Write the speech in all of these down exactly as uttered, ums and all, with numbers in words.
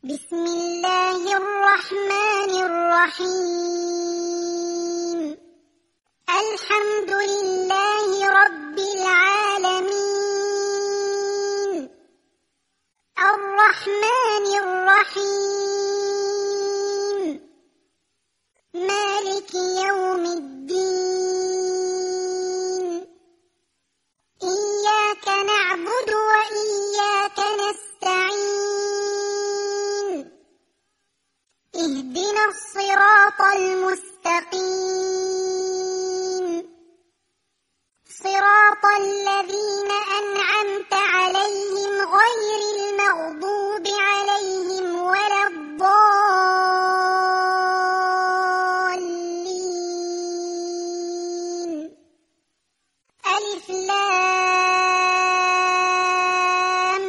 بسم الله الرحمن الرحيم. الحمد لله رب العالمين، الرحمن الرحيم، مالك يوم الدين. إياك نعبد وإياك نستعين، اهدنا الصراط المستقيم، صراط الذين أنعمت عليهم غير المغضوب عليهم ولا الضالين. ألف لام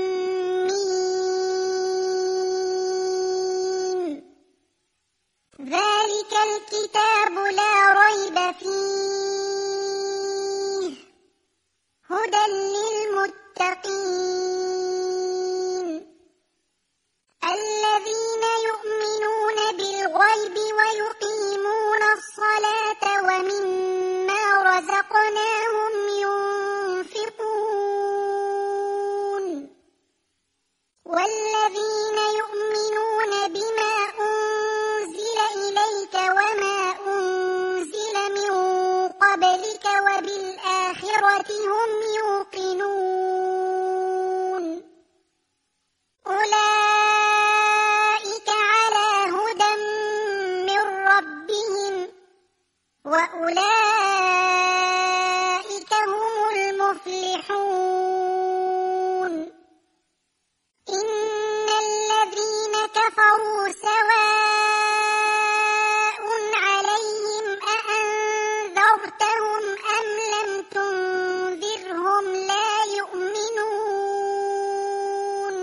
ميم. ذلك الكتاب لا ريب فيه، هدى للمتقين الذين يؤمنون بالغيب ويقيمون الصلاة ومما رزقناهم ينفقون، والذين يؤمنون بما أنزل إليك وما أنزل من قبلك وبالآخرة هم يوقنون، أولئك على هدى من ربهم وأولئك هم المفلحون. إن الذين كفروا سواء عليهم أأنذرتهم أم لم تنذرهم لا يؤمنون.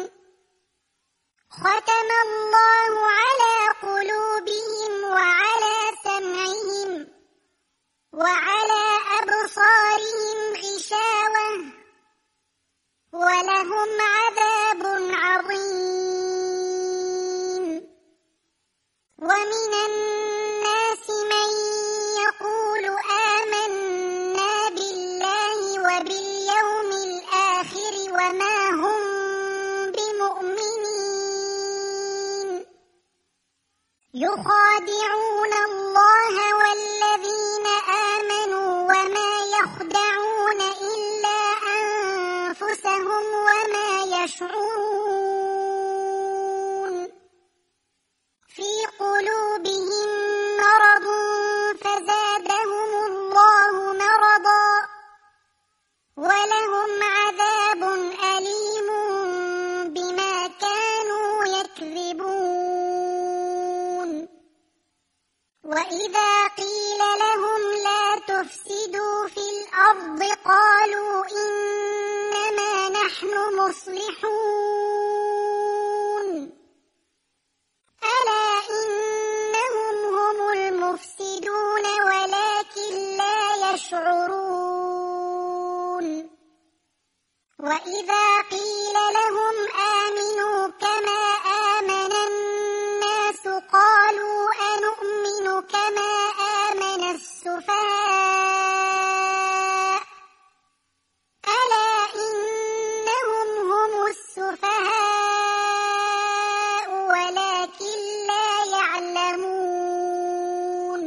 ختم الله على قلوبهم وعلى سمعهم وعلى أبصارهم غشاوة ولهم عذاب عظيم. ومن الناس من يقول آمنا بالله وباليوم الآخر وما هم بمؤمنين، يخادعون الله والذين آمنوا وما يخدعون إلا أنفسهم وما يشعرون. في قلوبهم مرض فزادهم الله مرضا ولهم عذاب أليم بما كانوا يكذبون. وإذا قيل لهم لا تفسدوا في الأرض قالوا إنما نحن مصلحون، ألا إنهم هم المفسدون ولكن لا يشعرون. وإذا قيل لهم آمنوا كما آمن الناس قالوا أنؤمن كما آمن السفهاء، ألا إنهم هم السفهاء ولكن لا يعلمون.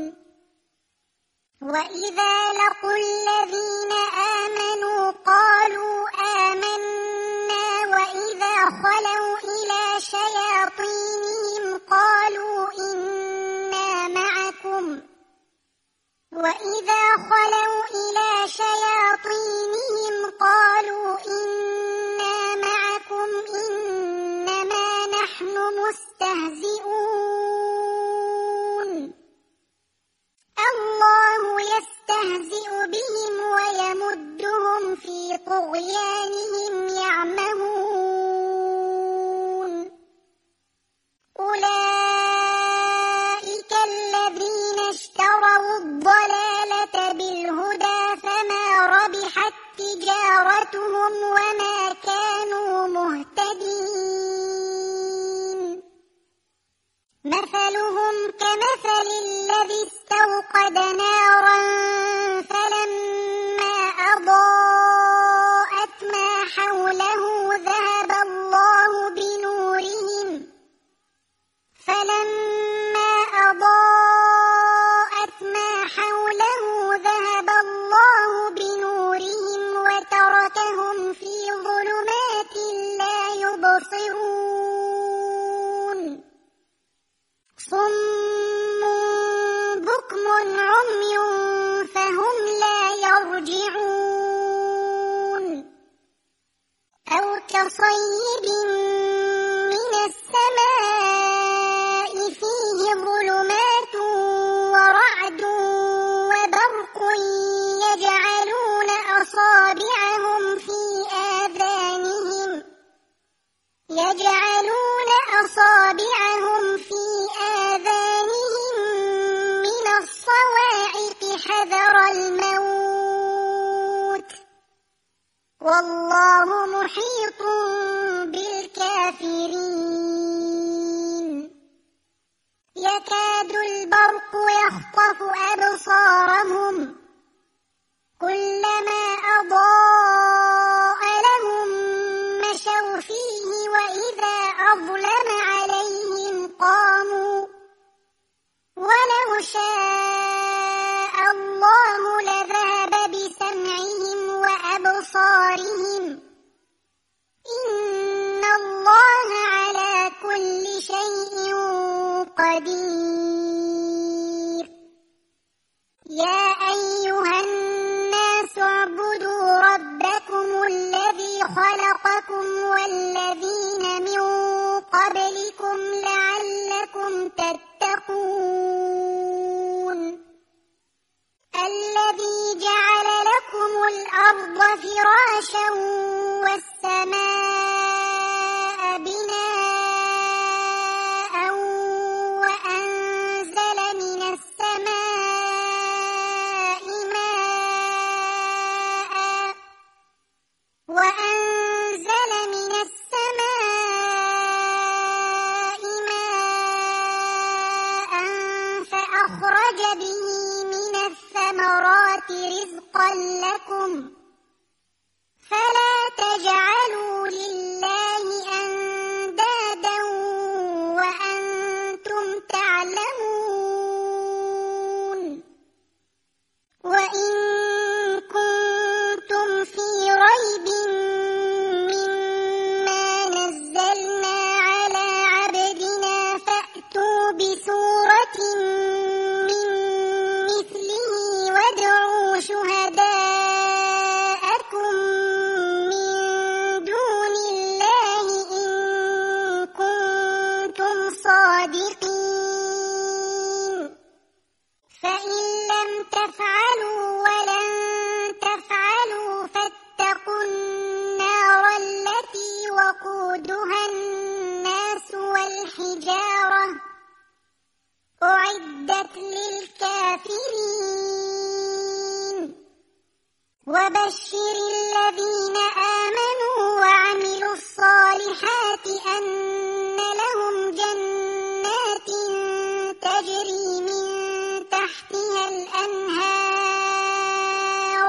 وإذا لقوا الذين آمنوا قالوا آمنا وإذا خلوا إلى شياطينهم قالوا إنا معكم وإذا خلوا إلى شياطينهم قالوا إنا معكم إنما نحن مستهزئون. الله يستهزئ بهم ويمدهم في طغيانهم يعمهون. أولئك الذين اشتروا الضلالة بالهدى فما ربحت تجارتهم وما كانوا مهتدين. مثلهم كمثل الذي استوقد نارا فلما أضاءت ما حوله ذهب الله بنورهم فلما أضاءت ما حوله ذهب الله بنورهم وتركهم في ظلمات لا يبصرون صم بكم عمي فهم لا يرجعون أو كصيب من السماء فيه ظلمات ورعد وبرق يجعلون أصابعهم في آذانهم يجعلون أصابعهم في آذانهم من الصواعق حذر الموت والله محيط بالكافرين يكاد البرق يخطف أبصارهم كلما أضاء لهم مشوا فيه وإذا أظلم عليهم قاموا ولو شاء الله لذهب بسمعهم وأبصارهم إن الله على كل شيء قدير يا أيها الناس اعبدوا ربكم الذي خلقكم والذين من قبلكم لعلكم تتقون الذي جعل لكم الأرض فراشا والسماء بناء وأنزل من السماء ماء وأنزل من السماء ماء فأخرج به من الثمرات رزقا لكم فلا تجعلوا لله أندادا وأنتم تعلمون وإن كنتم في ريب مما نزلنا على عبدنا فأتوا بسورة من مثله وادعوا شهداءكم من دون الله إن كنتم صادقين فإن لم تفعلوا ولن تفعلوا فاتقوا النار التي وقودها الناس والحجارة أعدت للكافرين وبشر الذين آمنوا وعملوا الصالحات أن لهم جنات تجري من تحتها الأنهار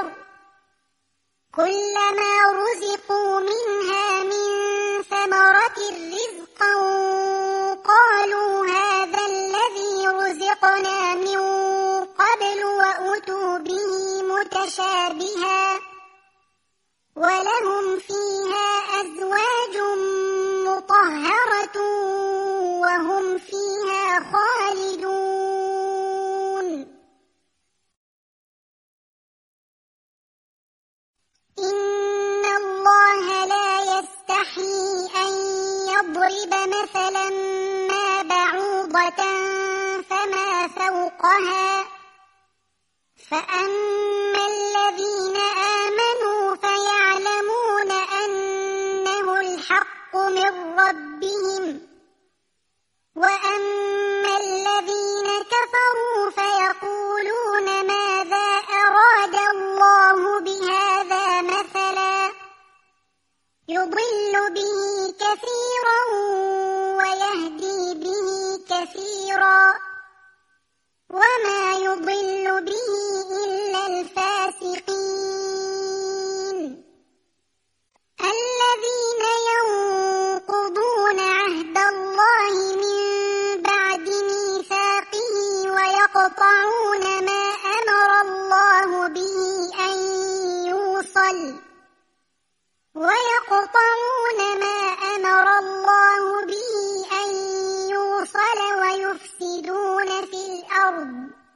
كلما رزقوا منها من ثمرة رزقا قالوا هذا الذي رزقنا من قبل وأتوا به متشابها ولهم فيها أزواج مطهرة وهم فيها خالدون إن الله لا يستحيي أن يضرب مثلا ما بعوضة فما فوقها فأما الذين آمنوا فيعلمون أنه الحق من ربهم وأما الذين كفروا فيقولون ماذا أراد الله بهذا مثلا يضل به كثيرا ويهدي به كثيرا كثيرا وما يضل به إلا الفاسقين الذين ينقضون عهد الله من بعد ميثاقه ويقطعون ما أمر الله به أن يوصل ويقطعون ما أمر الله به أن يوصل ويفسدون في الأرض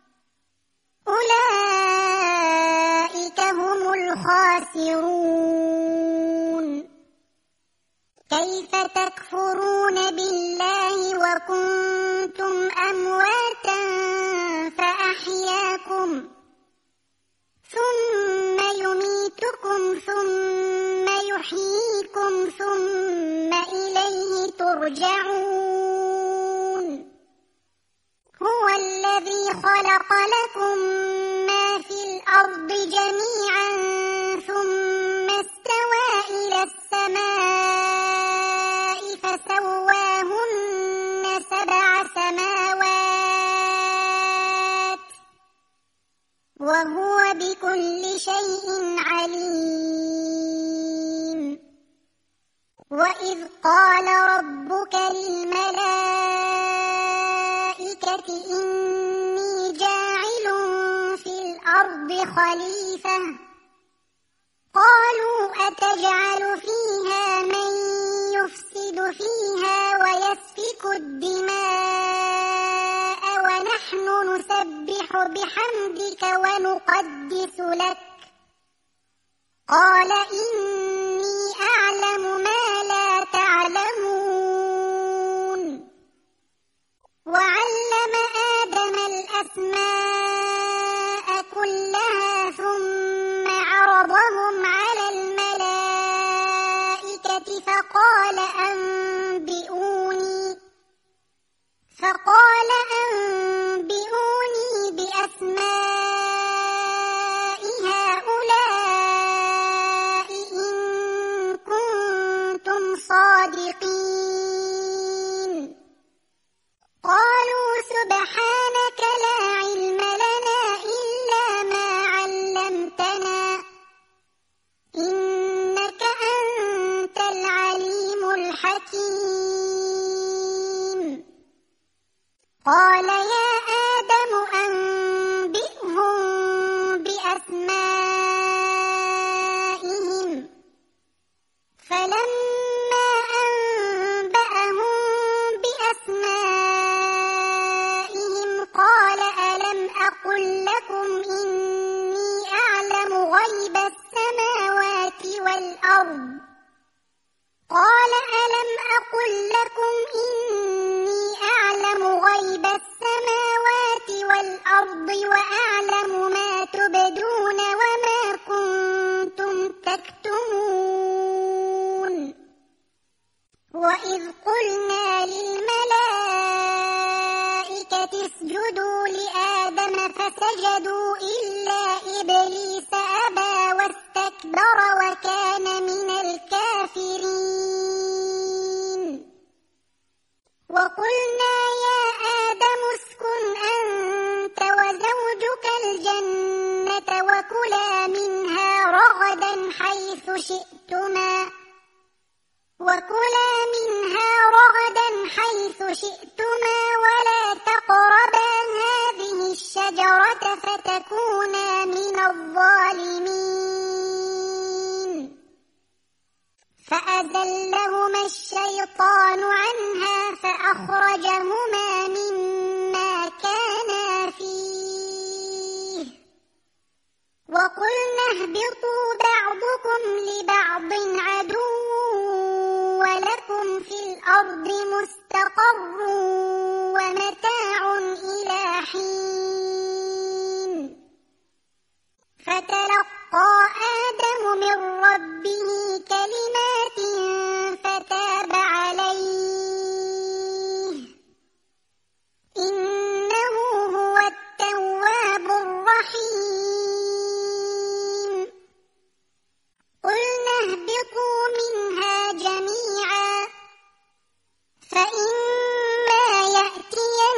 أولئك هم الخاسرون كيف تكفرون بالله وكنتم أمواتا فأحياكم ثم يميتكم ثم يحييكم ثم إليه ترجعون هو الذي خلق لكم ما في الأرض جميعا ثم استوى إلى السماء فسواهن سبع سماوات وهو بكل شيء عليم وإذ قال ربك للملائكة إني جاعل في الأرض خليفة قالوا أتجعل فيها من يفسد فيها ويسفك الدماء ونحن نسبح بحمدك ونقدس لك قال إني أعلم ما لا تعلمون وعلم آدم الأسماء كلها ثم عرضهم على الملائكة فقال أنبئوني فقال أنبئوني بأسماء هؤلاء إن كنتم صادقين قالوا سبحانك لا علم لنا إلا ما علمتنا إنك أنت العليم الحكيم قال يا آدم أنبئهم بأسمائهم فلما أنبأهم بأسمائهم قال ألم أقل لكم إني أعلم غيب السماوات والأرض قال ألم أقل لكم إني أعلم غيب السماوات والأرض وأعلم ما تبدون وما كنتم تكتمون وإذ قلنا للملائكة اسجدوا لآدم فسجدوا إلا إبليس أبى واستكبر وكان من الكافرين وقلنا يا آدم اسكن أنت وزوجك الجنة وكلا منها رغدا حيث شئتما وكلا منها رغدا حيث شئتما ولا تقربا هذه الشجرة فتكونا من الظالمين فأزلهما الشيطان عنها فأخرجهما مما كانا فيه وقلنا اهبطوا بعضكم لبعض عدو ولكم في الأرض مستقر ومتاع إلى حين فتلقى آدم من ربه كلمات فتاب عليه إنه هو التواب الرحيم قلنا اهبطوا منها جميعا فإما يأتين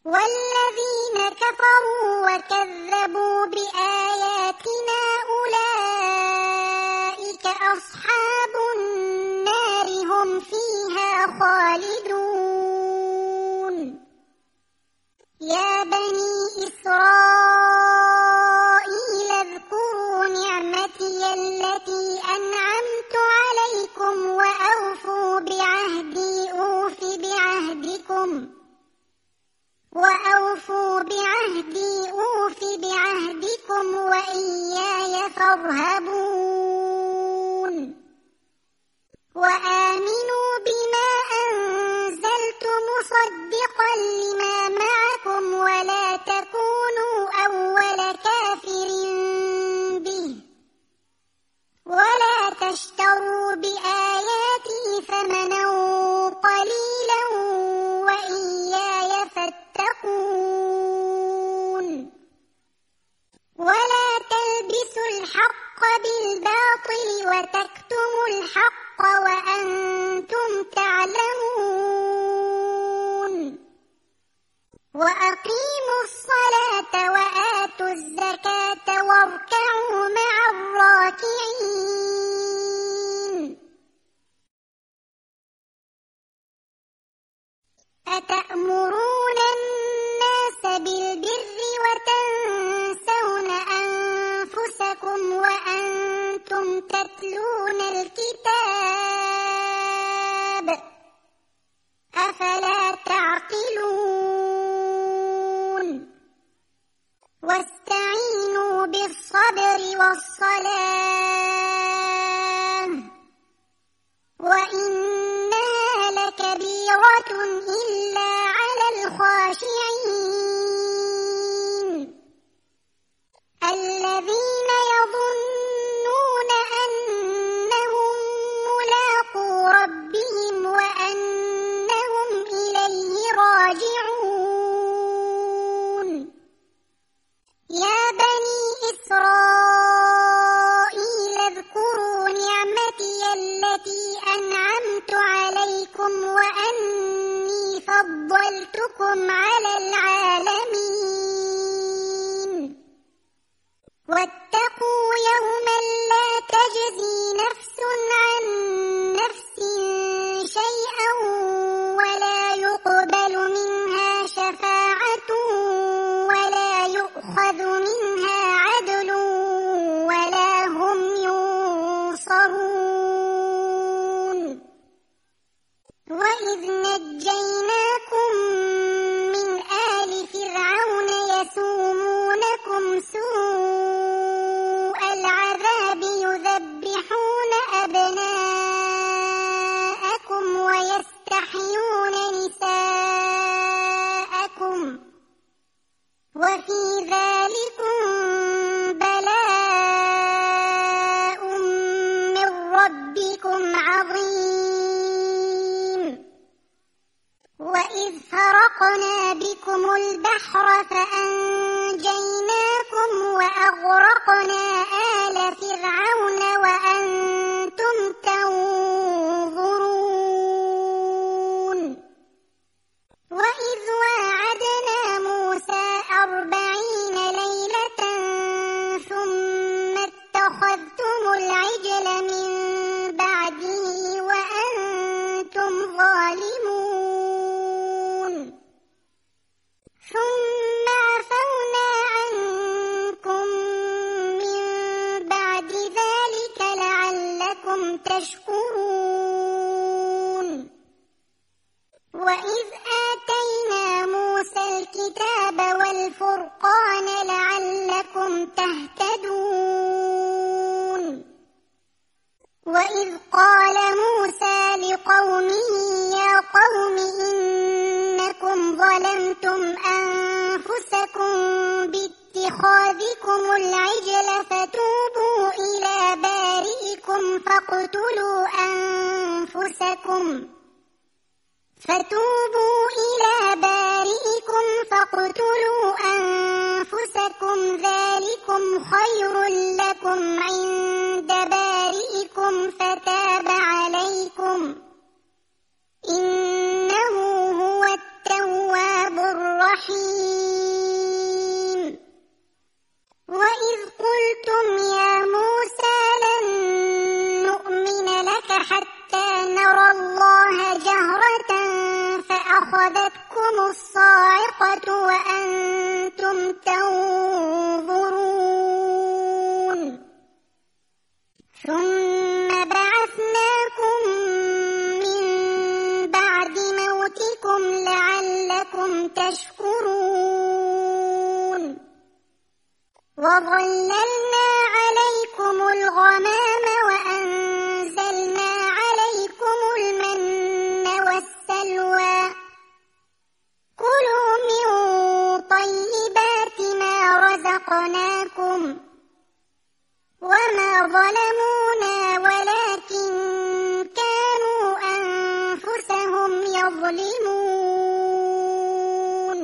والذين كفروا وكذبوا بآياتنا أولئك أصحاب النار هم فيها خالدون يا بني إسرائيل اذكروا نعمتي التي أنعمت عليكم وأوفوا بعهدي أوف بعهدكم وأوفوا بعهدي أوف بعهدكم وإياي فارهبون وآمنوا بما أنزلت مصدقا لما معكم ولا تكونوا أول كافر به ولا تشتروا بآياتي ثمنا قليلا وإياي فاتقون ولا تلبسوا الحق بالباطل وتكتموا الحق وأنتم تعلمون وأقيموا الصلاة وآتوا الزكاة واركعوا مع الراكعين أتأمرون الناس بالبر وتنسون أنفسكم وأنتم تتلون الكتاب أفلا تعقلون واستعينوا بالصبر والصلاة وإنها لكبيرة إلا على الخاشعين الذين يظنون أنهم ملاقو ربهم وأنهم إليه راجعون يا بني إسرائيل اذكروا نعمتي التي أنعمت عليكم وأني فضلتكم على العالمين واتقوا يوما لا تجزي نفس عن نفس شيئا ولا يقبل منها شفاعة ولا يؤخذ منها عدل ولا هم ينصرون وإذ نجيناكم من آل فرعون يسومونكم سوء العذاب يذبحون أبناءكم ويستحيون نساءكم وفي ذلكم بلاء من ربكم عظيم وإذ فرقنا بكم البحر فأنجيناكم وأغرقنا آل فرعون وأنتم تنظرون وإذ واعدنا موسى أربعين ليلة ثم اتخذتم العجل من بعده وأنتم ظالمون ثم عفونا عنكم من بعد ذلك لعلكم تشكرون وإذ آتينا موسى الكتاب والفرقان لعلكم تهتدون وإذ قال موسى لقومه يا قوم إنكم ظلمتم أنفسكم باتخاذكم العجل فتوبوا إلى بارئكم فاقتلوا أنفسكم فتوبوا إلى بارئكم فاقتلوا أنفسكم ذلكم خير لكم عند بارئكم فتاب عليكم إنه هو التواب الرحيم الرحيم وإذ قلتم يا موسى لن نؤمن لك حتى نرى الله جهرة فأخذتكم الصاعقة وأنتم تنظرون ثم بعثناكم من بعد موتكم لعلكم تشكرون وظللنا عليكم الغمام وأنزلنا عليكم المن والسلوى كلوا من طيبات ما رزقناكم وما ظلمونا ولكن كانوا أنفسهم يظلمون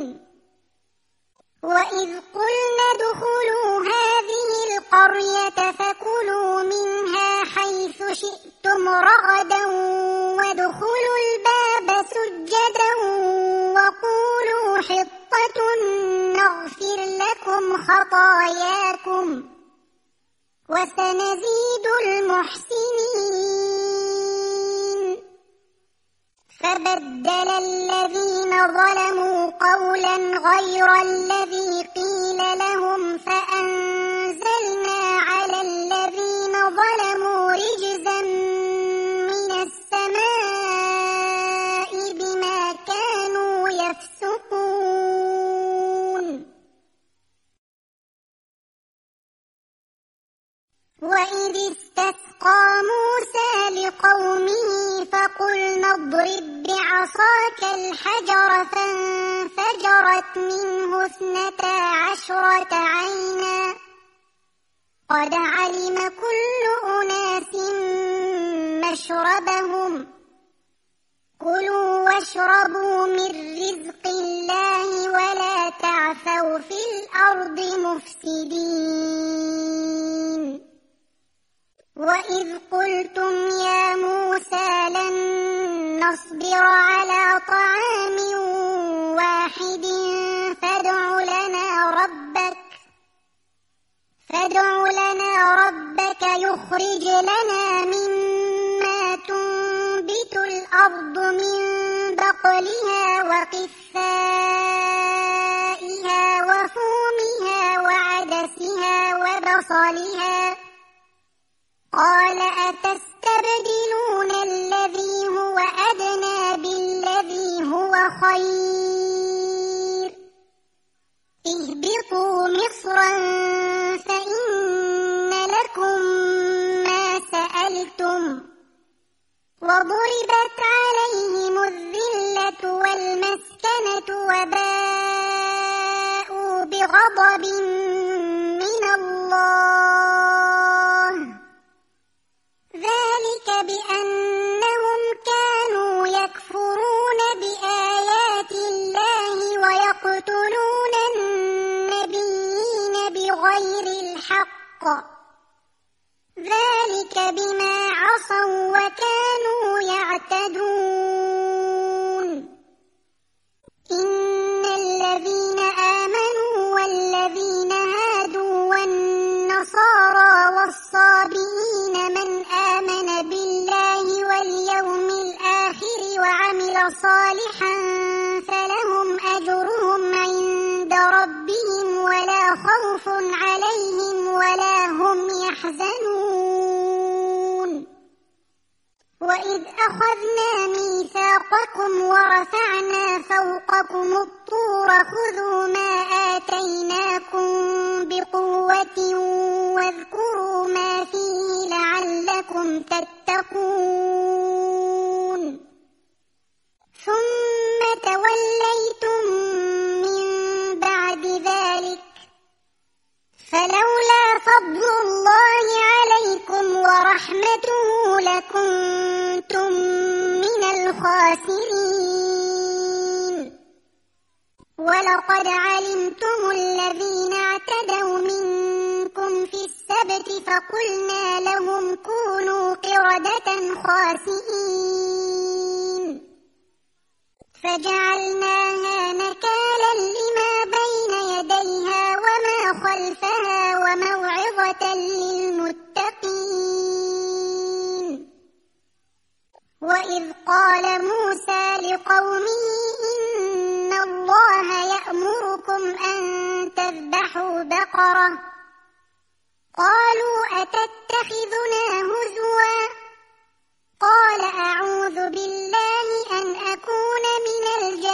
وإذ قلنا ادخلوا هذه القرية فكلوا منها حيث شئتم رغدا وادخلوا الباب سجدا وقولوا حطة نغفر لكم خطاياكم وسنزيد المحسنين فبدل الذين ظلموا قولا غير الذي قيل لهم فأنزلنا على الذين ظلموا رجزا من السماء بما كانوا يفسقون وإذ استسقى موسى لقومه فقلنا اضرب بعصاك الحجر فانفجرت منه اثنتا عشرة عينا قد علم كل أناس مشربهم كلوا واشربوا من رزق الله ولا تعثوا في الأرض مفسدين وإذ قلتم يا موسى لن نصبر على طعام واحد فادع لنا ربك فادع لنا ربك يخرج لنا مما تنبت الأرض من بقلها وقثائها وفومها وعدسها وبصلها قال أتستبدلون الذي هو أدنى بالذي هو خير اهبطوا مصرا فإن لكم ما سألتم وضربت عليهم الذلة والمسكنة وباءوا بغضب من الله ذلك بأنهم كانوا يكفرون بآيات الله ويقتلون النبيين بغير الحق ذلك بما عصوا وكانوا يعتدون إن الذين آمنوا والذين هادوا والنصارى والصابئين من آمن بالله واليوم الآخر وعمل صالحا فلهم أجرهم عند ربهم ولا خوف عليهم ولا هم يحزنون وإذ أخذنا ميثاقكم ورفعنا فوقكم الطور خذوا ما آتيناكم بقوة واذكروا ما فيه لعلكم تتقون ثم توليتم من بعد ذلك فلولا فضل الله عليكم ورحمته لكنتم من الخاسرين ولقد علمتم الذين اعتدوا منكم في السبت فقلنا لهم كونوا قردة خاسئين فجعلناها نكالا لما قال موسى لقومه إن الله يأمركم أن تذبحوا بقرة قالوا أتتخذنا هزوا قال أعوذ بالله أن أكون من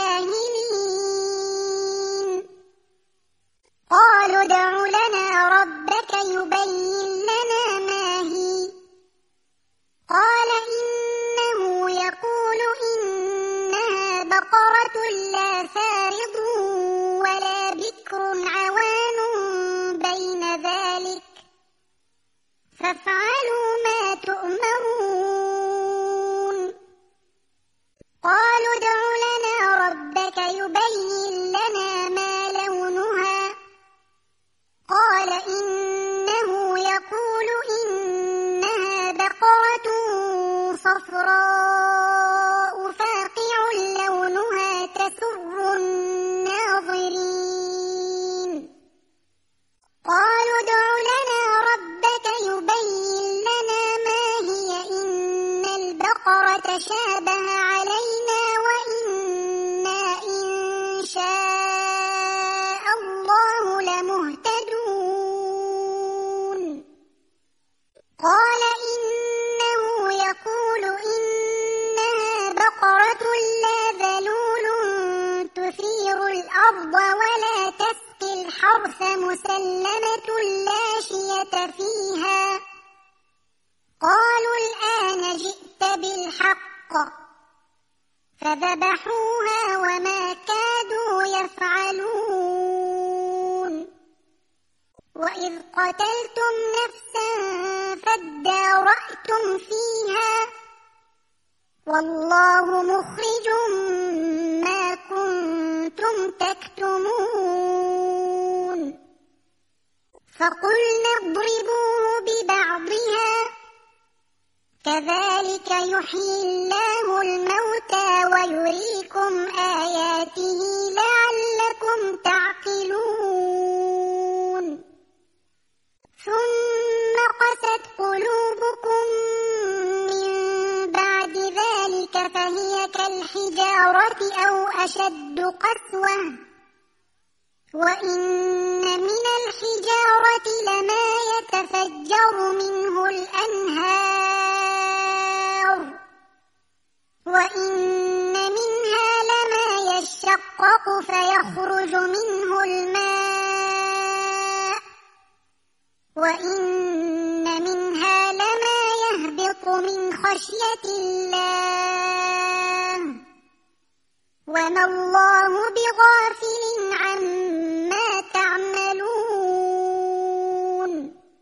الجاهلين قالوا ادع لنا ربك يبين لنا ما هي قال إنه يقول إنها بقرة لا فارض ولا بكر عوان بين ذلك فافعلوا ما تؤمرون قالوا ادع لنا ربك يبين لنا ما لونها قال إنه يقول إنها بقرة صفراء فاقع لونها تسر الناظرين قالوا ادع لنا ربك يبين لنا ما هي إن البقرة شابه علينا وإنا إن شاء الله لمهتدون قال إنه يقول إنها بقرة لا ذلول تثير الأرض ولا تسقي الحرث مسلمة لا شية فيها قالوا الآن جئت بالحق فذبحوها وما كادوا يفعلون وإذ قتلتم نفسا فادارأتم فيها والله مخرج ما كنتم تكتمون فقلنا اضربوه ببعضها كذلك يحيي الله الموتى ويريكم آياته لعلكم تعقلون ثم قست قلوبكم من بعد ذلك فهي كالحجارة أو أشد قسوة وإن من الحجارة لما يتفجر منه الأنهار وإن منها لما يشقق فيخرج منه الماء وإن منها لما يهبط من خشية الله وما الله بغافل عما تعملون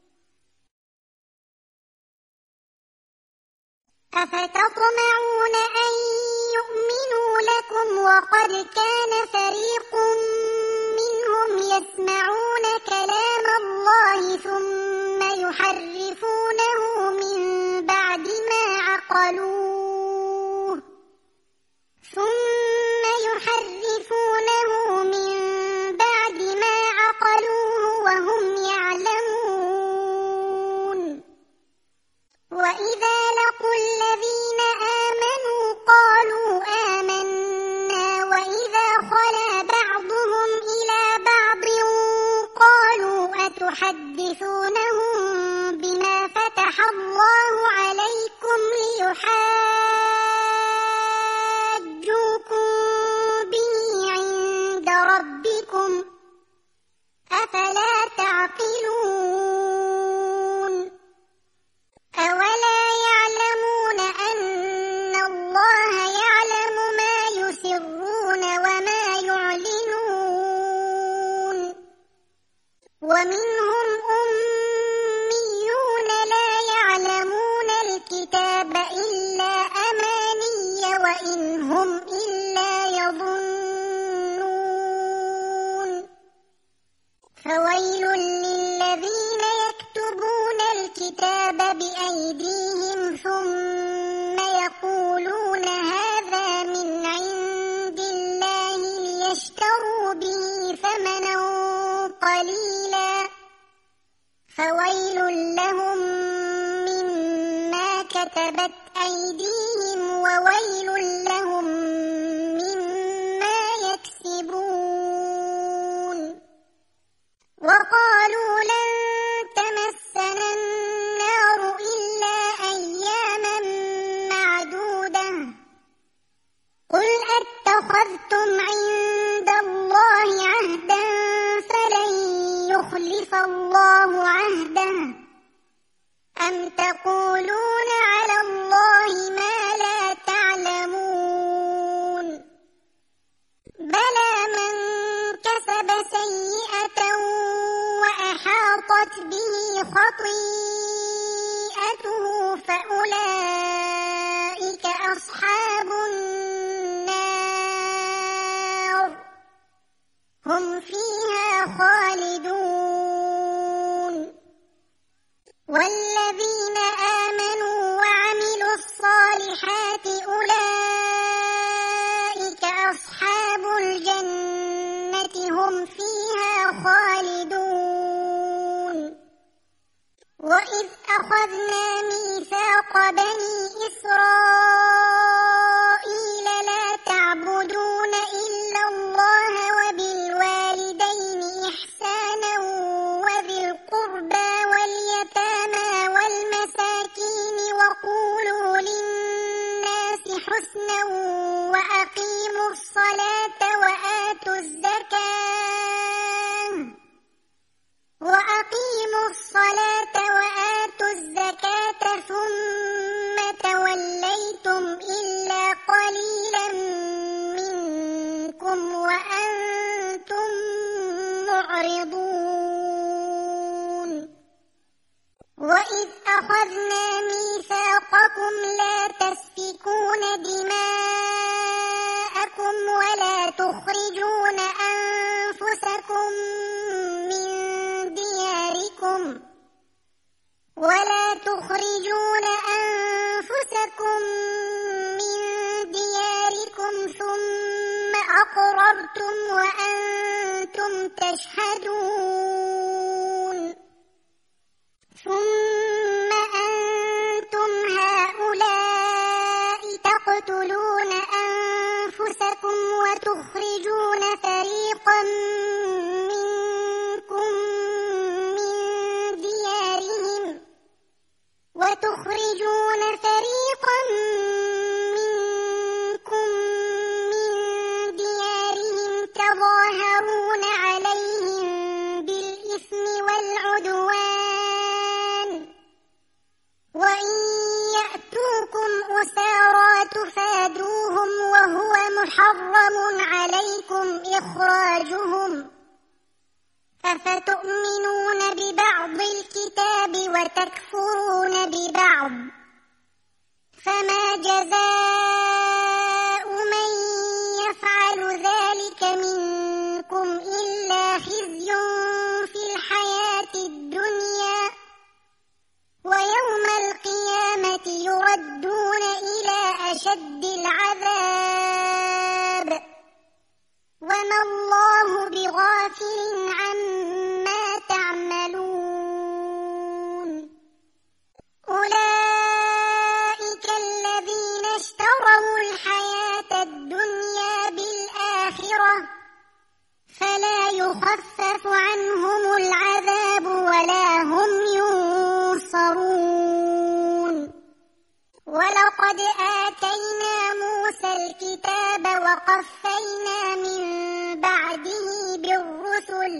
أفتطمعون أن يؤمنوا لكم وقد كان فريق منهم يسمعون كلام الله ثم يحرفونه من بعد ما عقلوه ثم يحرفونه من بعد ما عقلوه وهم يعلمون وإذا لقوا الذين آمنوا قالوا آمنا وإذا خلا بعضهم إلى بعض قالوا أتحدثونهم بما فتح الله عليكم ليحاجوكم به عند ربكم أفلا تعقلون أولا يعلمون أن الله يعلم ما يسرون وما يعلنون ومنهم أميون لا يعلمون الكتاب إلا أماني وإن هم إلا يظنون فويل للذين يكتبون الكتاب بأيديهم ثم يقولون هذا من عند الله ليشتروا به ثمنا قليلا فويل لهم مما كتبت أيديهم وويل يخلف الله عهده أم تقولون على الله ما لا تعلمون بلى من كسب سيئة وأحاطت به خطيئته فأولئك أصحاب النار هم فيها خالدون والذين آمنوا وعملوا الصالحات أولئك أصحاب الجنة هم فيها خالدون وإذ أخذنا ميثاق بني إسرائيل لا تعبدون إلا الله وبالوالدين إحسانا وذي القربى واليتامى والمساكين وقولوا للناس حسنا وأقيموا الصلاة وآتوا الزكاة وأقيموا الصلاة وآتوا الزكاة ثم توليتم إلا قليلا منكم وأنتم معرضون وإذ أخذنا ميثاقكم لا تسفكون دماءكم ولا تخرجون أنفسكم من دياركم ولا تخرجون أنفسكم من دياركم ثم أقررتم وأنتم تشهدون ثم أنتم هؤلاء تقتلون أنفسكم وتخرجون فريقا منكم من ديارهم وتخرجون فريقا منكم من ديارهم تظاهرون عليهم بالإثم والعدوان وإن يأتوكم أسارى تفادوهم وهو محرم عليكم إخراجهم أفتؤمنون ببعض الكتاب وتكفرون ببعض فما جزاء من يفعل ذلك منكم إلا خزي في الحياة الدنيا ويوم القيامة يردون إلى أشد العذاب وما الله بغافل عما تعملون أولئك الذين اشتروا الحياة الدنيا بالآخرة فلا يخفف عنهم العذاب ولا هم ينصرون ولقد آتينا موسى الكتاب وقفينا من بعده بالرسل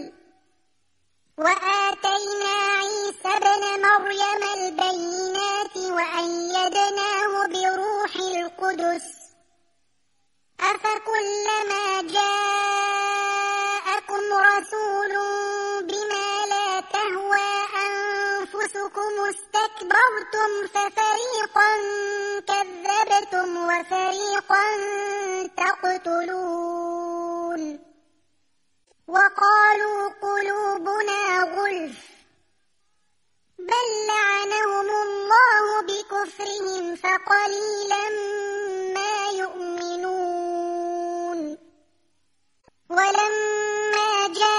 وآتينا عيسى ابن مريم البينات وأيدناه بروح القدس أفكلما جاءكم رسول بما لا تهوى أنفسكم استكبرتم ففريقا كذبتم وفريقا تقتلون وقالوا قلوبنا غلف بل لعنهم الله بكفرهم فقليلا ما يؤمنون ولما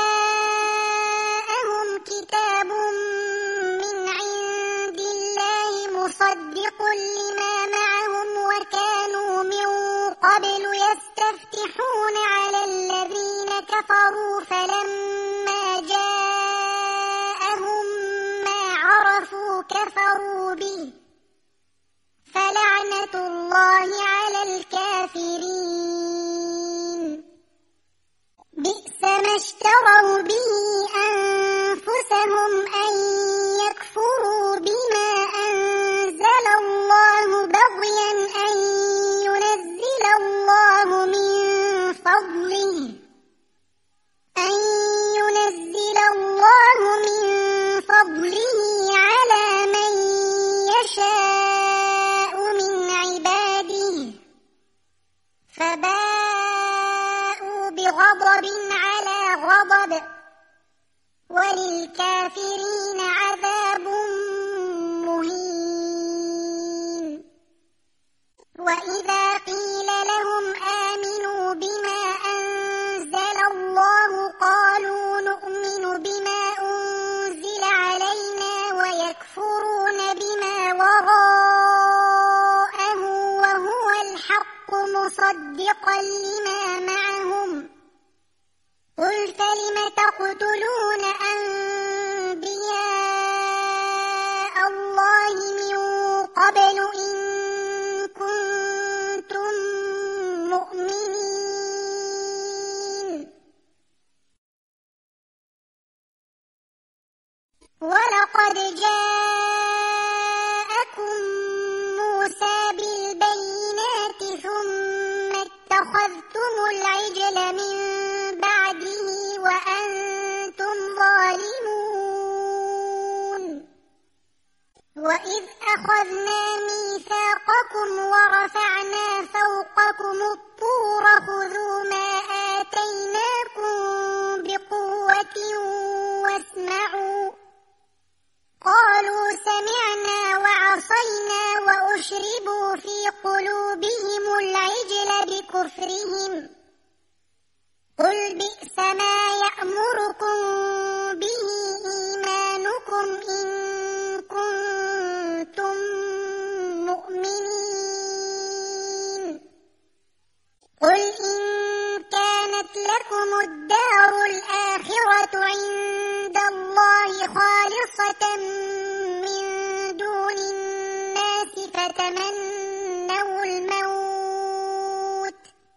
جاءهم كتاب من عند الله مصدق لما معهم وكانوا من قبل يستفتحون على الذين كفروا فلما جاءهم ما عرفوا كفروا به فلعنة الله على الكافرين بئس ما اشتروا به أنفسهم غضب على غضب وللكافرين عذاب مهين. وإذا قيل لهم آمنوا بما أنزل الله قالوا نؤمن بما أنزل علينا ويكفرون بما وراءه وهو الحق مصدقا لما معهم. قل فلم تقتلون أنبياء الله من قبل إن كنتم مؤمنين. ولقد جاءكم موسى بالبينات ثم اتخذتم العجل من بعده وأنتم ظالمون. وإذ أخذنا ميثاقكم ورفعنا فوقكم الطور خذوا ما آتيناكم بقوة واسمعوا. قالوا سمعنا وعصينا وأشربوا في قلوبهم العجل بكفرهم. قل بئس ما يأمركم به إيمانكم إن كنتم مؤمنين. قل إن كانت لكم الدار الآخرة عند الله خالصة من دون الناس فتمنوا الموت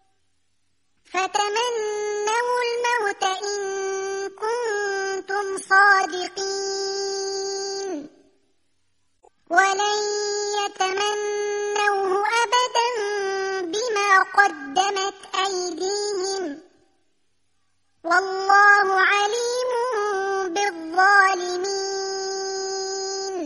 فتمنوا الموت إن كنتم صادقين. ولن يتمنوه أبدا بما قدمت أيديهم والله عليم بالظالمين.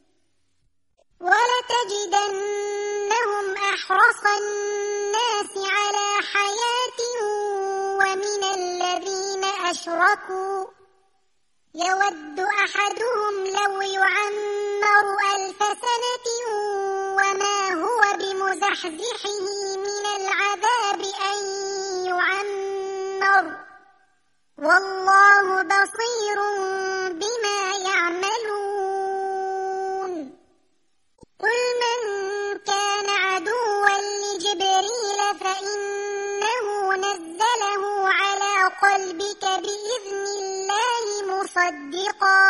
ولتجدنهم أحرص الناس على حياة ومن الذين أشركوا يود أحدهم لو يعمر ألف سنة وما هو بمزحزحه من العذاب أن يعمر والله بصير بما يعملون. قل من كان عدوا لجبريل فإنه نزله على قلبك بإذن الله مصدقا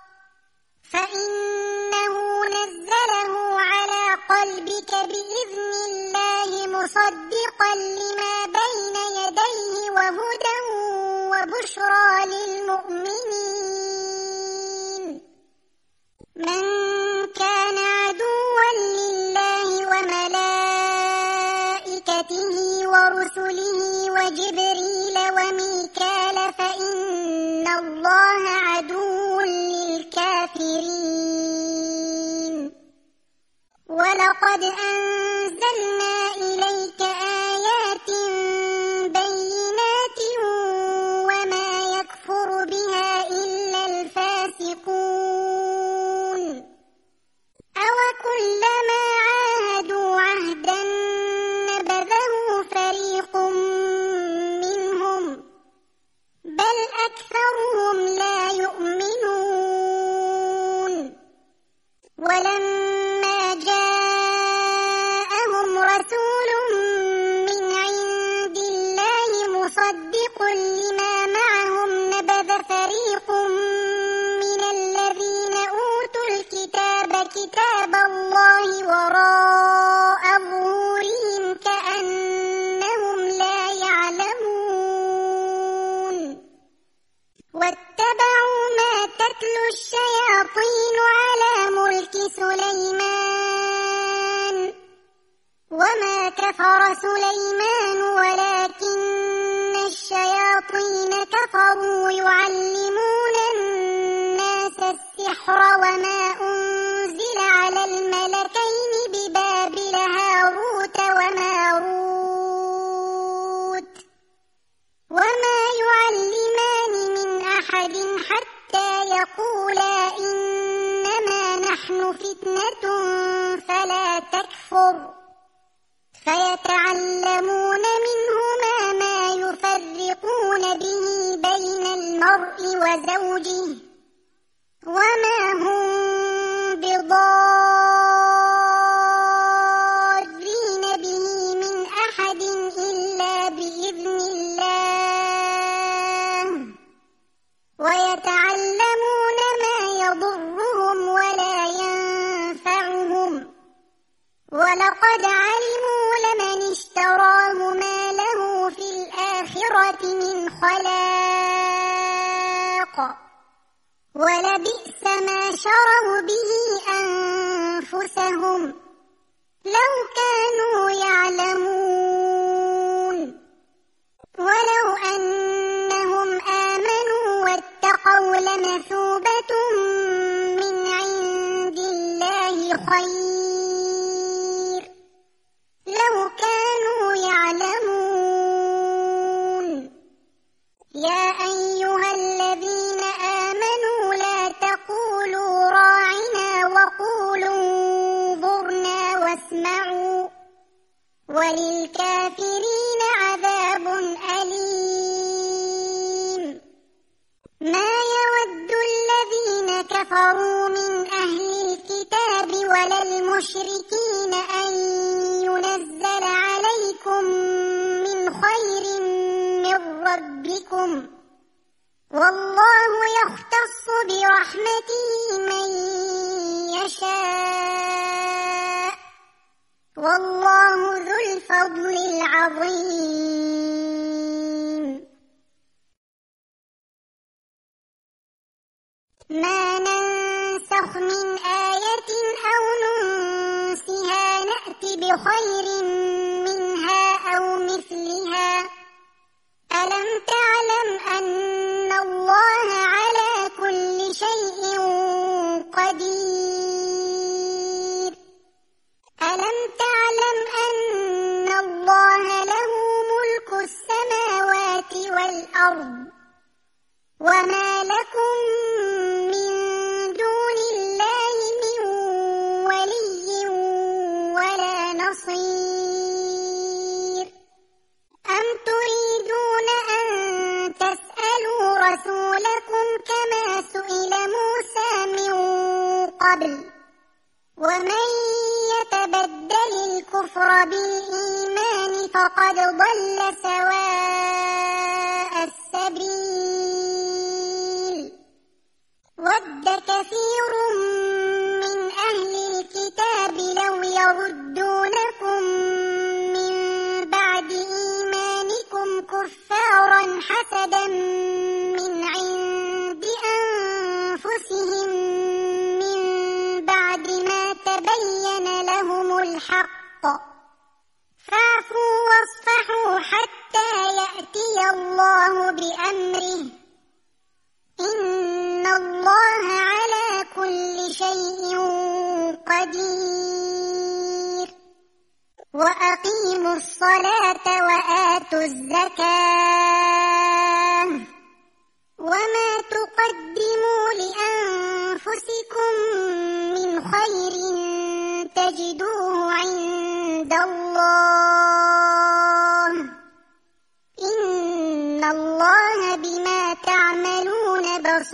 فإنه نزله على قلبك بإذن الله مصدقا لما بين يديه وهدى وبشرى للمؤمنين. من كان عدوا لله وملائكته ورسله وجبريل وميكال فإن الله عدو للكافرين. ولقد أنزلنا إليك آيات بينات وما يكفر بها إلا الفاسقون. أوكلما عاهدوا عهدا نبذه فريق منهم بل أكثرهم لا يؤمنون. ولما جاءهم رسول من عند الله مصدق لما معهم نبذ فريق من الذين أوتوا الكتاب كتاب الله وراء ظهورهم كأنهم لا يعلمون. واتبعوا ما تتلو الشياطين على ملك سليمان وما كفر سليمان ولكن الشياطين كفروا يعلمون الناس السحر وما أنزل على الملكين ببابل هاروت وماروت وما نحن فتنة فلا تكفر فيتعلمون منهما ما يفرقون به بين المرء وزوجه وما هم بضارين به من أحد إلا بإذن الله ويتعلمون ما يضرهم ولا ينفعهم ولقد علموا لمن اشتراه ما له في الآخرة من خلاق ولبئس ما شروا به أنفسهم لو كانوا يعلمون ولو أنهم آمنوا واتقوا لمثوبة من عند الله خير لو كانوا يعلمون يا أيها الذين آمنوا لا تقولوا راعنا وقولوا انظرنا واسمعوا وللكافرين عذاب أليم ما يود الذين كفروا من أهل الكتاب ولا المشركين أن ينزل عليكم من خير من ربكم والله يختص برحمته من يشاء والله ذو الفضل العظيم ما ننسخ من آية أو ننسها نأت بخير منها أو مثلها ألم تعلم أن الله على كل شيء قدير ألم تعلم أن الله له ملك السماوات والأرض وما لكم من دون الله من ولي ولا نصير أم تريدون أن تسألوا رسولكم كما سئل موسى من قبل ومن يتبدل الكفر بالإيمان فقد ضل سواء السبيل ود كثير من أهل الكتاب لو يردونكم من بعد إيمانكم كفارا حسدا من عند أنفسهم من بعد ما تبين لهم الحق فاعفوا واصفحوا حتى يأتي الله بأمره إن الله على كل شيء قدير وأقيموا الصلاة وآتوا الزكاة وما تقدموا لأنفسكم من خير تجدوه عند الله إن الله بما تعملون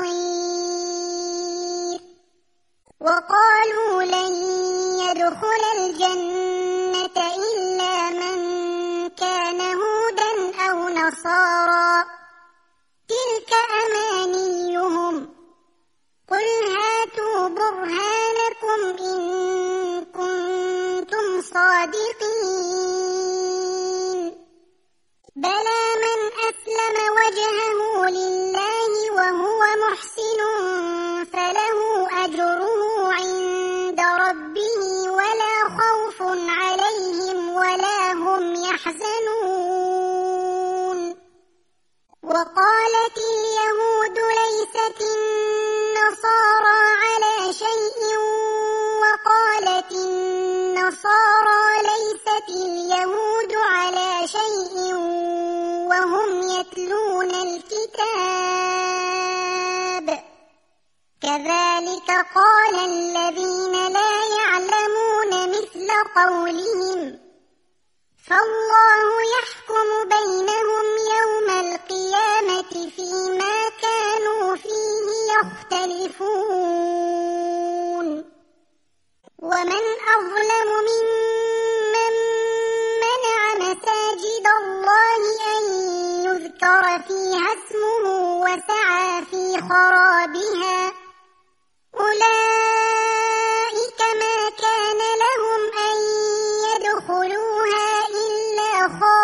بصير وقالوا لن يدخل الجنة إلا من كان هودا أو نصارى تلك أمانيهم قل هاتوا برهانكم إن كنتم صادقين بلى من أسلم وجهه لله وهو محسن فله أجره عند ربه ولا خوف عليهم ولا هم يحزنون وقالت اليهود ليست النصارى على شيء وقالت النصارى ليست اليهود على شيء وهم يتلون الكتاب كذلك قال الذين لا يعلمون مثل قولهم فالله يحكم بينهم يوم القيامة فيما كانوا فيه يختلفون ومن أظلم ممن منع مساجد الله أن يذكر فيها اسمه وسعى في خرابها أولئك ما كان لهم أن يدخلوها إلا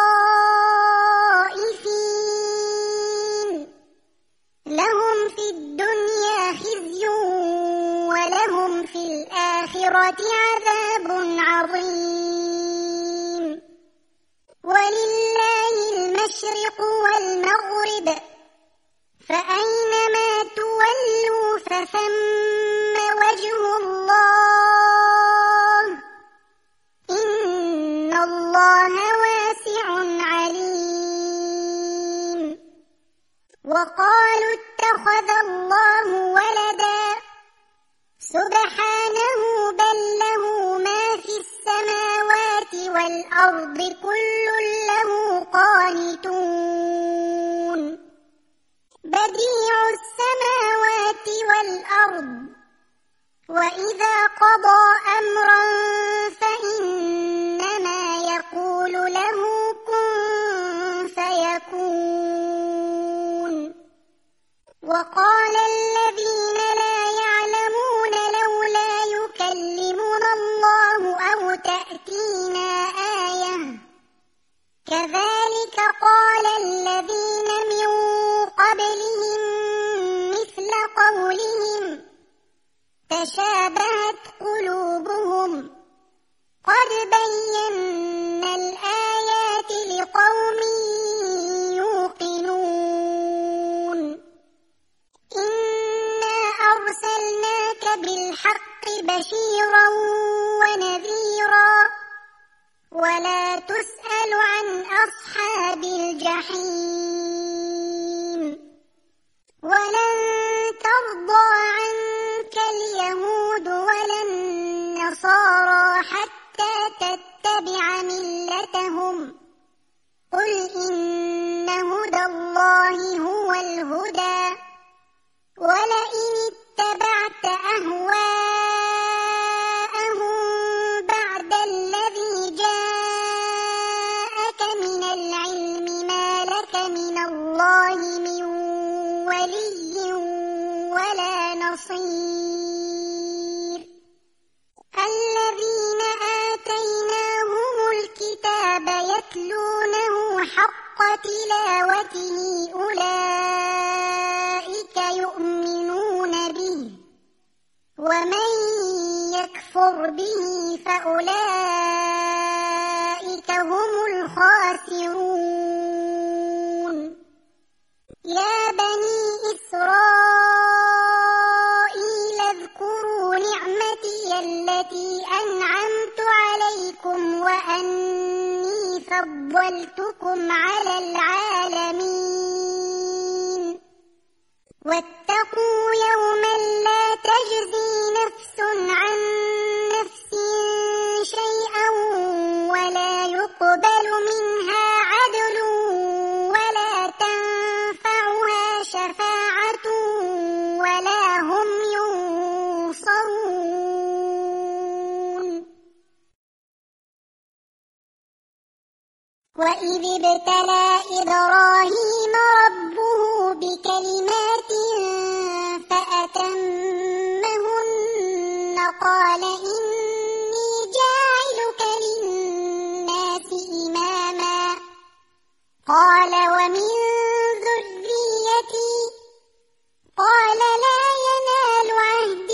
خائفين لهم في الدنيا خزي ولهم في الآخرة عذاب عظيم ولله المشرق والمغرب فأينما تولوا فثم وجه الله إن الله واسع عليم وقالوا اتخذ الله ولدا سبحانه بل له ما في السماوات والأرض كل له قانتون بديع السماوات والأرض وإذا قضى أمرا فإنما يقول له كن فيكون وقال الذين لا يعلمون لولا يكلمنا الله أو تأتينا آية كذلك قال الذين من قبلهم مثل قولهم تشابهت قلوبهم قد بينا الآيات لقوم يوقنون إنا أرسلناك بالحق بشيرا ونذيرا ولا تسأل عن أصحاب الجحيم ولن ترضى عنك اليهود ولا النصارى حتى تتبع ملتهم قل إن هدى الله هو الهدى ولئن اتبعت أهواءهم بعد الذي جاءك من العلم ما لك من الله من ولي ولا نصير الذين آتيناهم الكتاب يتلونه حق تلاوته أولئك يؤمنون به ومن يكفر به فأولئك هم الخاسرون يا بني إسرائيل اذكروا نعمتي التي أنعمت عليكم وأني فضلتكم على العالمين واتقوا يوما لا تجزي نفس عن نفس شيئا ولا يقبل منها عدل ولا تنفعها شفاعة ولا هم ينصرون وإذ ابتلى إبراهيم ربه بكلمات فأتمهن قال إني جاعلك للناس إماما قال ومن ذريتي قال لا ينال عهد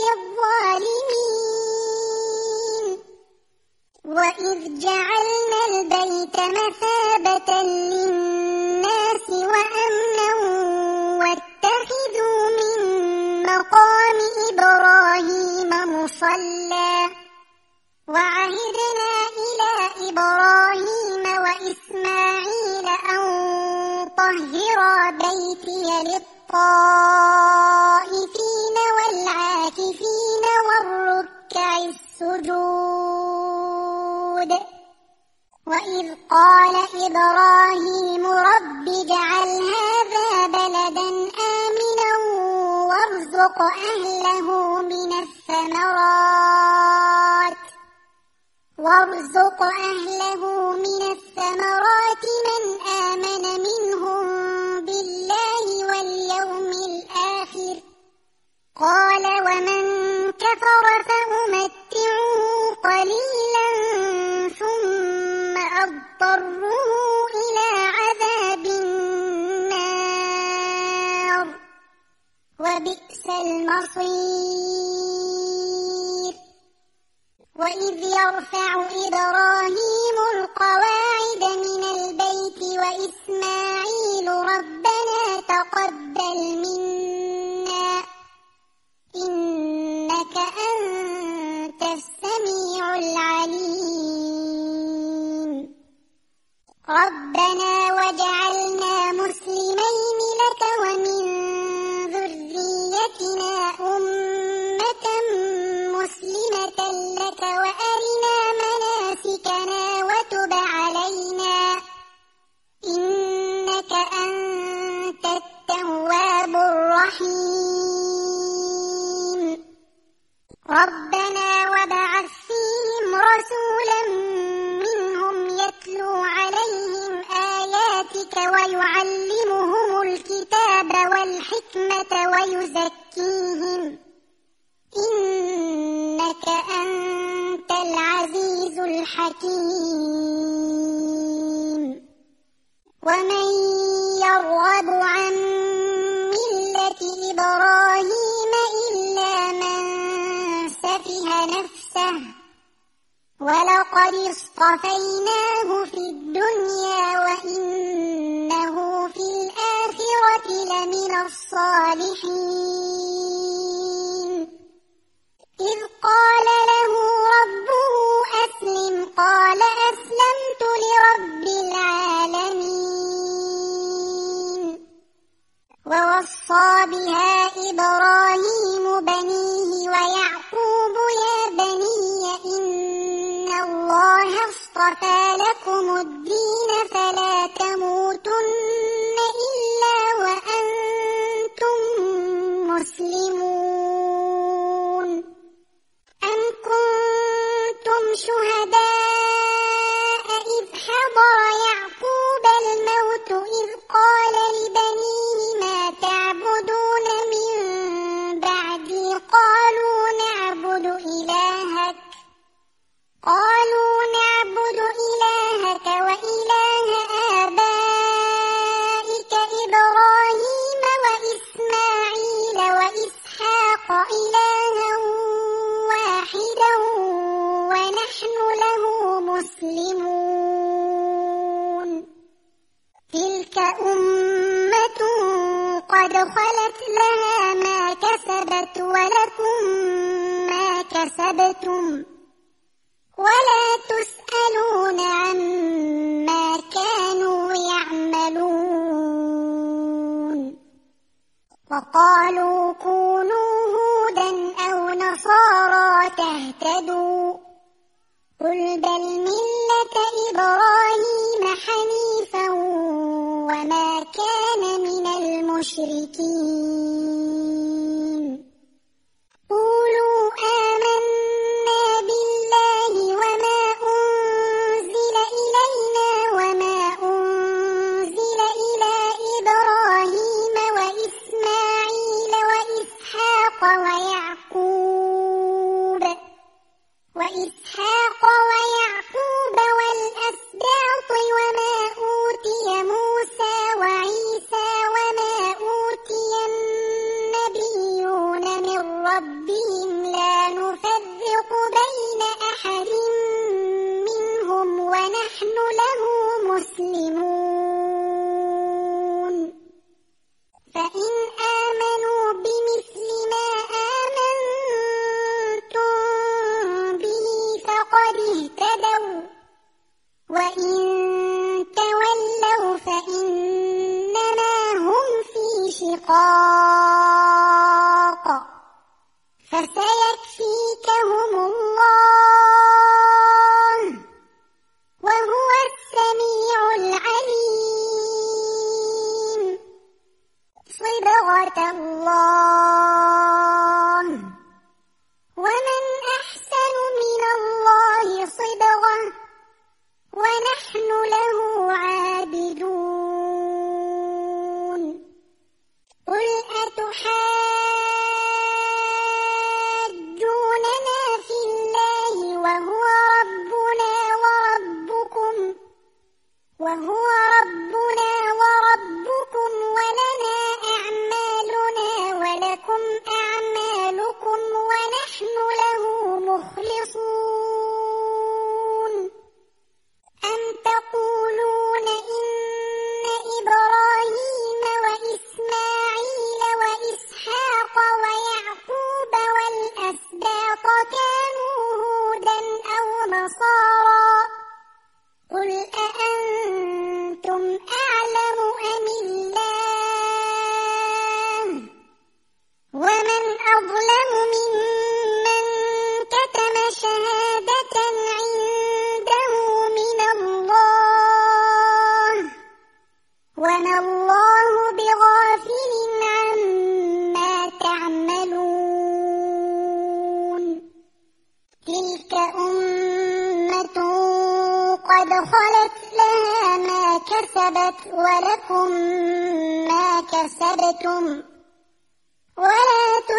الظالمين وإذ جعلنا البيت مثابة للناس وأمنا واتخذوا من مقام إبراهيم مصلى وعهدنا إلى إبراهيم وإسماعيل أن طهرا بيتي للطهور للطائفين والعاكفين والركع السجود وإذ قال إبراهيم رب اجعل هذا بلدا آمنا وارزق أهله من الثمرات وارزق أهله من الثمرات من آمن منهم بالله واليوم الآخر قال ومن كفر فأمتعه قليلا ثم أضطره إلى عذاب النار وبئس المصير وإذ يرفع إبراهيم القواعد من البيت وإسماعيل ربنا تقبل منا إنك أنت السميع العليم ربنا وجعلنا مسلمين لك ومن ذريتنا أمة مسلمة لك وأرنا مناسكنا وتب علينا إنك أنت التواب الرحيم ربنا وابعث فيهم رسولا منهم يتلو عليهم آياتك ويعلمهم الكتاب والحكمة ويزكيهم إنك أنت العزيز الحكيم ومن يرغب عن ملة إبراهيم إلا من سفه نفسه ولقد اصطفيناه في الدنيا وإنه في الآخرة لمن الصالحين إذ قال له ربه أسلم قال أسلمت لرب العالمين ووصى بها إبراهيم بنيه ويعقوب يا بني إن الله اصطفى لكم الدين فلا تموتن إلا وأنتم مسلمون أم كنتم شهداء إذ حضر يعقوب الموت إذ قال لبنيه ما تعبدون من بعدي قالوا نعبد إلهك قالوا نعبد إلهك وإله آبائك إبراهيم وإسماعيل وإسحاق إلها واحدا ونحن له مسلمون تلك أمة قد خلت لها ما كسبت ولكم ما كسبتم ولا تسألون عما كانوا يعملون وقالوا كونوا هودا أو نصارى تهتدوا قل بل ملة إبراهيم حنيفا وما كان من المشركين قولوا آمنا بالله وما أنزل إلينا وما أنزل إلى إبراهيم وإسماعيل وإسحاق ويعقوب وإسحاق ويعقوب والأسباط وما أوتي موسى وعيسى وما أوتي شقاق فسيكفيكهم الله وهو السميع العليم. صبغة الله ومن أحسن من الله صبغة ونحن له عابدون. قل أتحاجوننا في الله وهو ربنا وربكم وهو ربنا وربكم ولنا أعمالنا ولكم أعمالكم ونحن له مخلصون. أم تقولون إن إبراهيم وإسماعيل وإسحاق ويعقوب والأسباط كانوا هودا أو نصارى قل أأنتم أعلم أم الله ومن أظلم ممن كتم شهادة عنده من الله وما الله بغافل عما تعملون. تلك أمة قد خلت لها ما كسبت ولكم ما كسبتم ولا